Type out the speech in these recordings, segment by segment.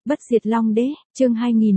Bất diệt Long Đế, chương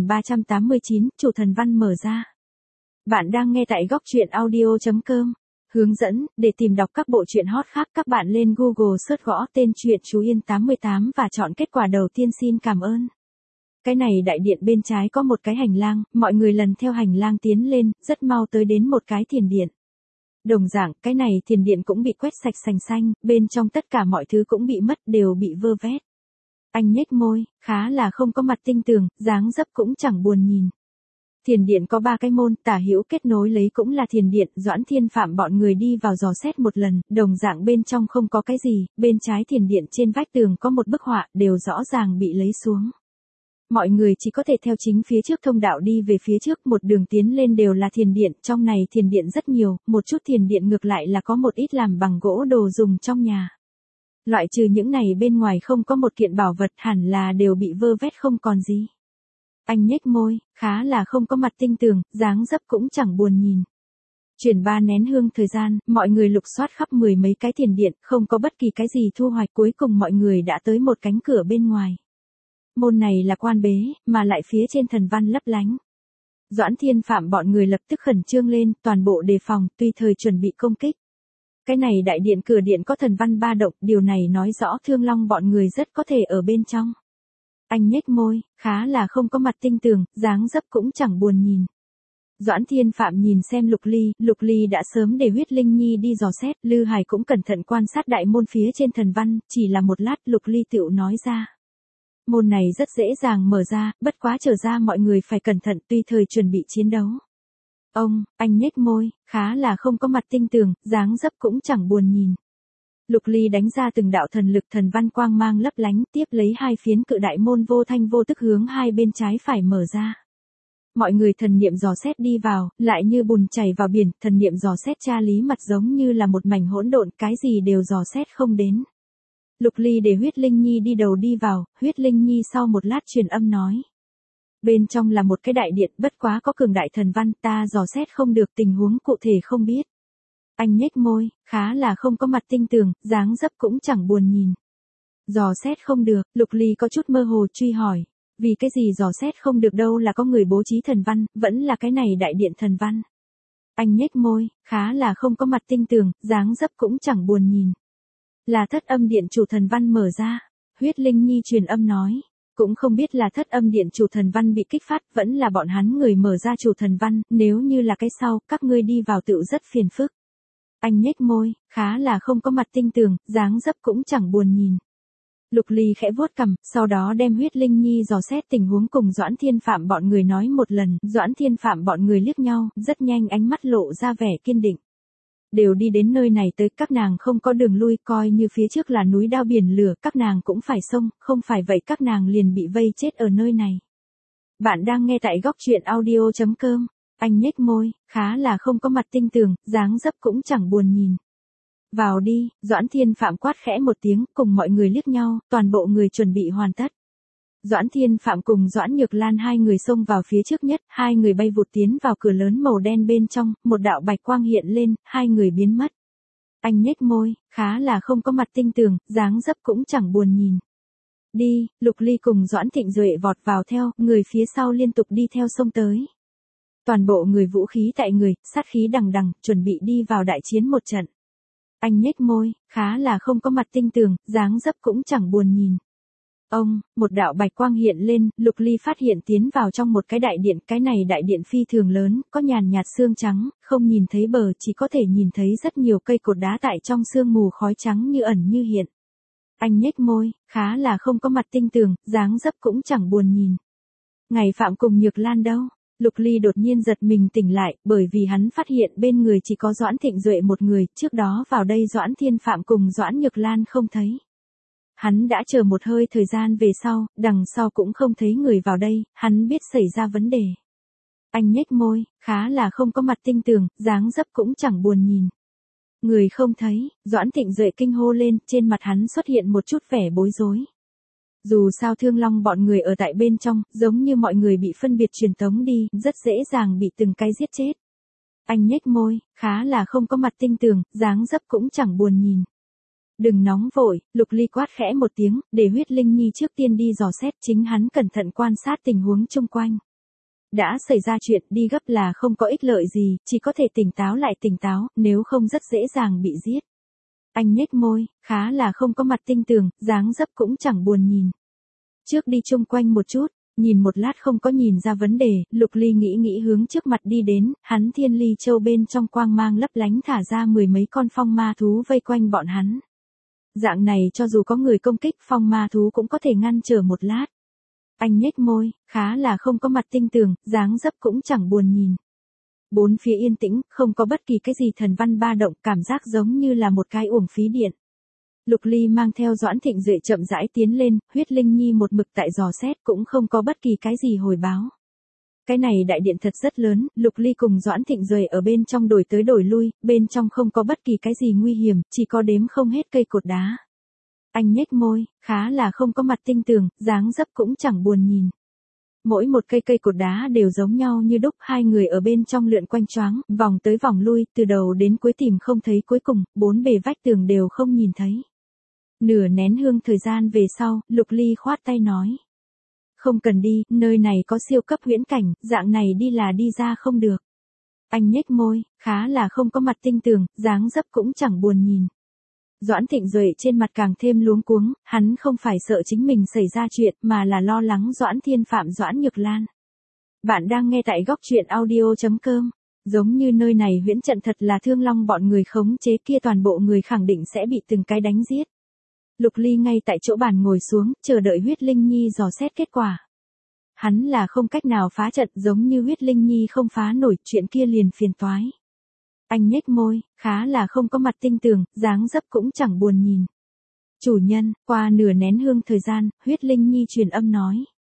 2389, chủ thần văn mở ra. Bạn đang nghe tại góc truyện audio.com. Hướng dẫn, để tìm đọc các bộ truyện hot khác các bạn lên Google search gõ tên truyện Chú Yên 88 và chọn kết quả đầu tiên xin cảm ơn. Cái này đại điện bên trái có một cái hành lang, mọi người lần theo hành lang tiến lên, rất mau tới đến một cái thiền điện. Đồng dạng, cái này thiền điện cũng bị quét sạch sành xanh, bên trong tất cả mọi thứ cũng bị mất, đều bị vơ vét. Anh nhếch môi, khá là không có mặt tinh tường, dáng dấp cũng chẳng buồn nhìn. Thiền điện có 3 cái môn, tả hữu kết nối lấy cũng là thiền điện, Doãn Thiên Phạm bọn người đi vào dò xét một lần, đồng dạng bên trong không có cái gì, bên trái thiền điện trên vách tường có một bức họa, đều rõ ràng bị lấy xuống. Mọi người chỉ có thể theo chính phía trước thông đạo đi về phía trước, một đường tiến lên đều là thiền điện, trong này thiền điện rất nhiều, một chút thiền điện ngược lại là có một ít làm bằng gỗ đồ dùng trong nhà. Loại trừ những này bên ngoài không có một kiện bảo vật, hẳn là đều bị vơ vét không còn gì. Anh nhếch môi, khá là không có mặt tinh tường, dáng dấp cũng chẳng buồn nhìn. Chuyển 3 nén hương thời gian, mọi người lục soát khắp 10 mấy cái thiền điện, không có bất kỳ cái gì thu hoạch, cuối cùng mọi người đã tới một cánh cửa bên ngoài. Môn này là quan bế, mà lại phía trên thần văn lấp lánh. Doãn Thiên Phạm bọn người lập tức khẩn trương lên, toàn bộ đề phòng, tùy thời chuẩn bị công kích. Cái này đại điện cửa điện có thần văn ba động, điều này nói rõ Thương Long bọn người rất có thể ở bên trong. Anh nhếch môi, khá là không có mặt tinh tường, dáng dấp cũng chẳng buồn nhìn. Doãn Thiên Phạm nhìn xem Lục Ly đã sớm để huyết linh nhi đi dò xét, Lư Hải cũng cẩn thận quan sát đại môn phía trên thần văn, chỉ là một lát Lục Ly tựu nói ra. Môn này rất dễ dàng mở ra, bất quá trở ra mọi người phải cẩn thận tùy thời chuẩn bị chiến đấu. Anh nhếch môi, khá là không có mặt tinh tường, dáng dấp cũng chẳng buồn nhìn. Lục Ly đánh ra từng đạo thần lực thần văn quang mang lấp lánh, tiếp lấy 2 phiến cự đại môn vô thanh vô tức hướng hai bên trái phải mở ra. Mọi người thần niệm dò xét đi vào, lại như bùn chảy vào biển, thần niệm dò xét tra lý mặt giống như là một mảnh hỗn độn, cái gì đều dò xét không đến. Lục Ly để huyết linh nhi đi đầu đi vào, huyết linh nhi sau một lát truyền âm nói. Bên trong là một cái đại điện, bất quá có cường đại thần văn, ta dò xét không được, tình huống cụ thể không biết. Anh nhếch môi, khá là không có mặt tinh tường, dáng dấp cũng chẳng buồn nhìn. Dò xét không được, Lục Ly có chút mơ hồ truy hỏi. Vì cái gì dò xét không được đâu, là có người bố trí thần văn, vẫn là cái này đại điện thần văn. Anh nhếch môi, khá là không có mặt tinh tường, dáng dấp cũng chẳng buồn nhìn. Là Thất Âm Điện chủ thần văn mở ra. Huyết Linh Nhi truyền âm nói. Cũng không biết là Thất Âm Điện chủ thần văn bị kích phát, vẫn là bọn hắn người mở ra chủ thần văn, nếu như là cái sau, các ngươi đi vào tựu rất phiền phức. Anh nhếch môi, khá là không có mặt tinh tường, dáng dấp cũng chẳng buồn nhìn. Lục Ly khẽ vuốt cằm, sau đó đem huyết linh nhi dò xét tình huống cùng Doãn Thiên Phạm bọn người nói một lần, Doãn Thiên Phạm bọn người liếc nhau, rất nhanh ánh mắt lộ ra vẻ kiên định. Đều đi đến nơi này tới, các nàng không có đường lui, coi như phía trước là núi đao biển lửa, các nàng cũng phải xông, không phải vậy các nàng liền bị vây chết ở nơi này. Bạn đang nghe tại góc truyện audio.com. Anh nhếch môi, khá là không có mặt tinh tường, dáng dấp cũng chẳng buồn nhìn. Vào đi, Doãn Thiên Phạm quát khẽ một tiếng, cùng mọi người liếc nhau, toàn bộ người chuẩn bị hoàn tất. Doãn Thiên Phạm cùng Doãn Nhược Lan hai người xông vào phía trước nhất, hai người bay vụt tiến vào cửa lớn màu đen bên trong, một đạo bạch quang hiện lên, hai người biến mất. Anh nhếch môi, khá là không có mặt tinh tường, dáng dấp cũng chẳng buồn nhìn. Đi, Lục Ly cùng Doãn Thịnh Duệ vọt vào theo, người phía sau liên tục đi theo xông tới. Toàn bộ người vũ khí tại người, sát khí đằng đằng, chuẩn bị đi vào đại chiến một trận. Anh nhếch môi, khá là không có mặt tinh tường, dáng dấp cũng chẳng buồn nhìn. Một đạo bạch quang hiện lên, Lục Ly phát hiện tiến vào trong một cái đại điện, cái này đại điện phi thường lớn, có nhàn nhạt sương trắng, không nhìn thấy bờ, chỉ có thể nhìn thấy rất nhiều cây cột đá tại trong sương mù khói trắng như ẩn như hiện. Anh nhếch môi, khá là không có mặt tinh tường, dáng dấp cũng chẳng buồn nhìn. Ngày Phạm cùng Nhược Lan đâu? Lục Ly đột nhiên giật mình tỉnh lại, bởi vì hắn phát hiện bên người chỉ có Doãn Thịnh Duệ một người, trước đó vào đây Doãn Thiên Phạm cùng Doãn Nhược Lan không thấy. Hắn đã chờ một hơi thời gian về sau, đằng sau cũng không thấy người vào đây, hắn biết xảy ra vấn đề. Anh nhếch môi, khá là không có mặt tinh tường, dáng dấp cũng chẳng buồn nhìn. Người không thấy, Doãn Thịnh Duệ kinh hô lên, trên mặt hắn xuất hiện một chút vẻ bối rối. Dù sao Thương Long bọn người ở tại bên trong, giống như mọi người bị phân biệt truyền tống đi, rất dễ dàng bị từng cái giết chết. Anh nhếch môi, khá là không có mặt tinh tường, dáng dấp cũng chẳng buồn nhìn. Đừng nóng vội, Lục Ly quát khẽ một tiếng, để Huyết Linh Nhi trước tiên đi dò xét, chính hắn cẩn thận quan sát tình huống chung quanh. Đã xảy ra chuyện, đi gấp là không có ích lợi gì, chỉ có thể tỉnh táo lại tỉnh táo, nếu không rất dễ dàng bị giết. Anh nhếch môi, khá là không có mặt tinh tường, dáng dấp cũng chẳng buồn nhìn. Trước đi chung quanh một chút, nhìn một lát không có nhìn ra vấn đề, Lục Ly nghĩ hướng trước mặt đi đến, hắn Thiên Ly Châu bên trong quang mang lấp lánh thả ra mười mấy con phong ma thú vây quanh bọn hắn. Dạng này cho dù có người công kích phong ma thú cũng có thể ngăn trở một lát. Anh nhếch môi, khá là không có mặt tinh tường, dáng dấp cũng chẳng buồn nhìn. Bốn phía yên tĩnh, không có bất kỳ cái gì thần văn ba động, cảm giác giống như là một cái uổng phí điện. Lục Ly mang theo Doãn Thịnh Duệ chậm rãi tiến lên, Huyết Linh Nhi một mực tại dò xét cũng không có bất kỳ cái gì hồi báo. Cái này đại điện thật rất lớn, Lục Ly cùng Doãn Thịnh Duệ ở bên trong đổi tới đổi lui, bên trong không có bất kỳ cái gì nguy hiểm, chỉ có đếm không hết cây cột đá. Anh nhếch môi, khá là không có mặt tinh tường, dáng dấp cũng chẳng buồn nhìn. Mỗi một cây cột đá đều giống nhau như đúc, hai người ở bên trong lượn quanh choáng, vòng tới vòng lui, từ đầu đến cuối tìm không thấy cuối cùng, bốn bề vách tường đều không nhìn thấy. Nửa nén hương thời gian về sau, Lục Ly khoát tay nói. Không cần đi, nơi này có siêu cấp huyễn cảnh, dạng này đi là đi ra không được. Anh nhếch môi, khá là không có mặt tinh tường, dáng dấp cũng chẳng buồn nhìn. Doãn Thịnh Duệ trên mặt càng thêm luống cuống, hắn không phải sợ chính mình xảy ra chuyện mà là lo lắng Doãn Thiên Phạm Doãn Nhược Lan. Bạn đang nghe tại góc truyện audio.com. Giống như nơi này huyễn trận thật là Thương Long bọn người khống chế kia, toàn bộ người khẳng định sẽ bị từng cái đánh giết. Lục Ly ngay tại chỗ bàn ngồi xuống, chờ đợi Huyết Linh Nhi dò xét kết quả. Hắn là không cách nào phá trận, giống như Huyết Linh Nhi không phá nổi, chuyện kia liền phiền toái. Anh nhếch môi, khá là không có mặt tinh tường, dáng dấp cũng chẳng buồn nhìn. Chủ nhân, qua nửa nén hương thời gian, Huyết Linh Nhi truyền âm nói.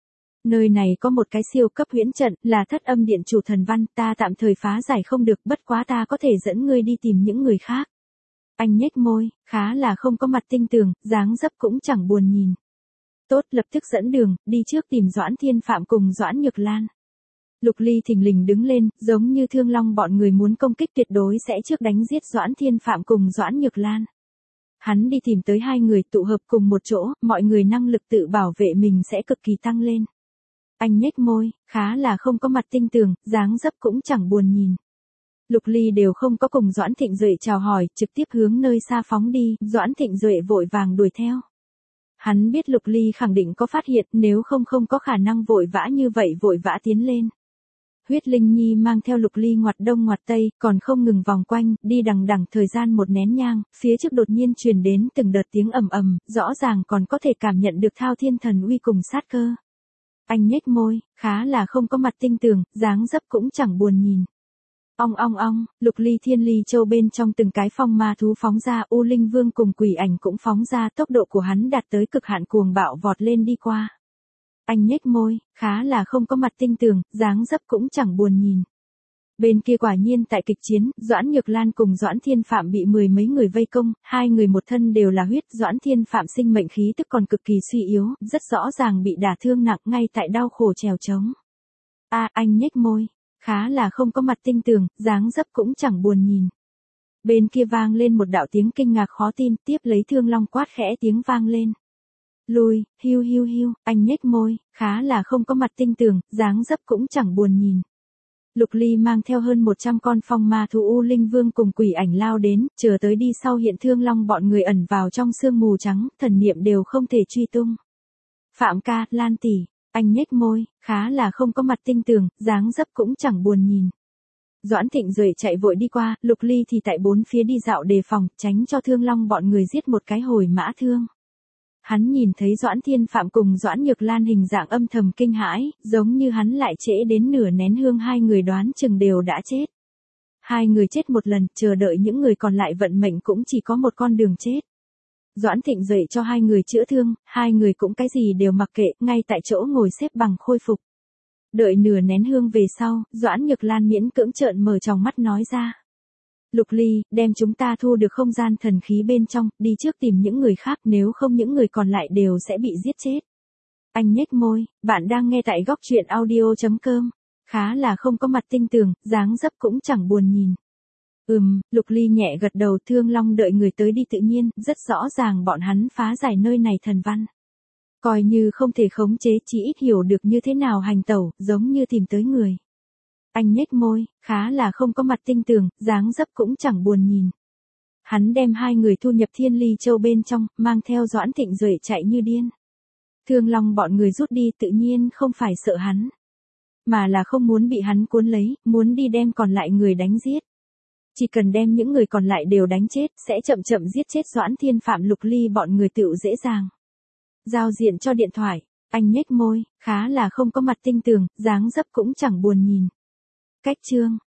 Nơi này có một cái siêu cấp huyễn trận, là Thất Âm Điện chủ thần văn, ta tạm thời phá giải không được, bất quá ta có thể dẫn ngươi đi tìm những người khác. Anh nhếch môi, khá là không có mặt tinh tường, dáng dấp cũng chẳng buồn nhìn. Tốt, lập tức dẫn đường, đi trước tìm Doãn Thiên Phạm cùng Doãn Nhược Lan. Lục Ly thình lình đứng lên, giống như Thương Long bọn người muốn công kích tuyệt đối sẽ trước đánh giết Doãn Thiên Phạm cùng Doãn Nhược Lan. Hắn đi tìm tới hai người tụ hợp cùng một chỗ, mọi người năng lực tự bảo vệ mình sẽ cực kỳ tăng lên. Anh nhếch môi, khá là không có mặt tinh tường, dáng dấp cũng chẳng buồn nhìn. Lục Ly đều không có cùng Doãn Thịnh Duệ chào hỏi, trực tiếp hướng nơi xa phóng đi, Doãn Thịnh Duệ vội vàng đuổi theo. Hắn biết Lục Ly khẳng định có phát hiện, nếu không có khả năng vội vã như vậy vội vã tiến lên. Huyết Linh Nhi mang theo Lục Ly ngoặt đông ngoặt tây, còn không ngừng vòng quanh, đi đằng đằng thời gian một nén nhang, phía trước đột nhiên truyền đến từng đợt tiếng ầm ầm, rõ ràng còn có thể cảm nhận được Thao Thiên Thần uy cùng sát cơ. Anh nhếch môi, khá là không có mặt tinh tường, dáng dấp cũng chẳng buồn nhìn. Ong ong ong, Lục Ly Thiên Ly Châu bên trong từng cái phong ma thú phóng ra, U Linh Vương cùng Quỷ Ảnh cũng phóng ra, tốc độ của hắn đạt tới cực hạn, cuồng bạo vọt lên đi qua. Anh nhếch môi, khá là không có mặt tinh tường, dáng dấp cũng chẳng buồn nhìn. Bên kia quả nhiên tại kịch chiến, Doãn Nhược Lan cùng Doãn Thiên Phạm bị mười mấy người vây công, hai người một thân đều là huyết, Doãn Thiên Phạm sinh mệnh khí tức còn cực kỳ suy yếu, rất rõ ràng bị đả thương nặng ngay tại đau khổ trèo trống. Anh nhếch môi, khá là không có mặt tinh tường, dáng dấp cũng chẳng buồn nhìn. Bên kia vang lên một đạo tiếng kinh ngạc khó tin, tiếp lấy Thương Long quát khẽ tiếng vang lên. Lùi, hiu hiu hiu, anh nhếch môi, khá là không có mặt tinh tường, dáng dấp cũng chẳng buồn nhìn. Lục Ly mang theo hơn 100 con phong ma thú U Linh Vương cùng Quỷ Ảnh lao đến, chờ tới đi sau hiện Thương Long bọn người ẩn vào trong sương mù trắng, thần niệm đều không thể truy tung. Phạm ca, Lan tỷ, anh nhếch môi, khá là không có mặt tinh tường, dáng dấp cũng chẳng buồn nhìn. Doãn Thịnh Duệ chạy vội đi qua, Lục Ly thì tại bốn phía đi dạo đề phòng, tránh cho Thương Long bọn người giết một cái hồi mã thương. Hắn nhìn thấy Doãn Thiên Phạm cùng Doãn Nhược Lan hình dạng âm thầm kinh hãi, giống như hắn lại trễ đến nửa nén hương, hai người đoán chừng đều đã chết. Hai người chết một lần, chờ đợi những người còn lại vận mệnh cũng chỉ có một con đường chết. Doãn Thịnh Duệ cho hai người chữa thương, hai người cũng cái gì đều mặc kệ, ngay tại chỗ ngồi xếp bằng khôi phục. Đợi nửa nén hương về sau, Doãn Nhược Lan miễn cưỡng trợn mở tròng mắt nói ra. Lục Ly, đem chúng ta thu được không gian thần khí bên trong, đi trước tìm những người khác, nếu không những người còn lại đều sẽ bị giết chết. Anh nhếch môi, bạn đang nghe tại góc truyện audio.com. Khá là không có mặt tinh tường, dáng dấp cũng chẳng buồn nhìn. Lục Ly nhẹ gật đầu. Thương Long đợi người tới đi tự nhiên, rất rõ ràng bọn hắn phá giải nơi này thần văn. Coi như không thể khống chế, chỉ ít hiểu được như thế nào hành tẩu, giống như tìm tới người. Anh nhếch môi, khá là không có mặt tinh tường, dáng dấp cũng chẳng buồn nhìn. Hắn đem hai người thu nhập Thiên Ly Châu bên trong, mang theo Doãn Thịnh Duệ chạy như điên. Thương Long bọn người rút đi tự nhiên không phải sợ hắn, mà là không muốn bị hắn cuốn lấy, muốn đi đem còn lại người đánh giết. Chỉ cần đem những người còn lại đều đánh chết, sẽ chậm chậm giết chết Doãn Thiên Phạm Lục Ly bọn người tựu dễ dàng. Giao diện cho điện thoại, anh nhếch môi, khá là không có mặt tinh tường, dáng dấp cũng chẳng buồn nhìn. Cách chương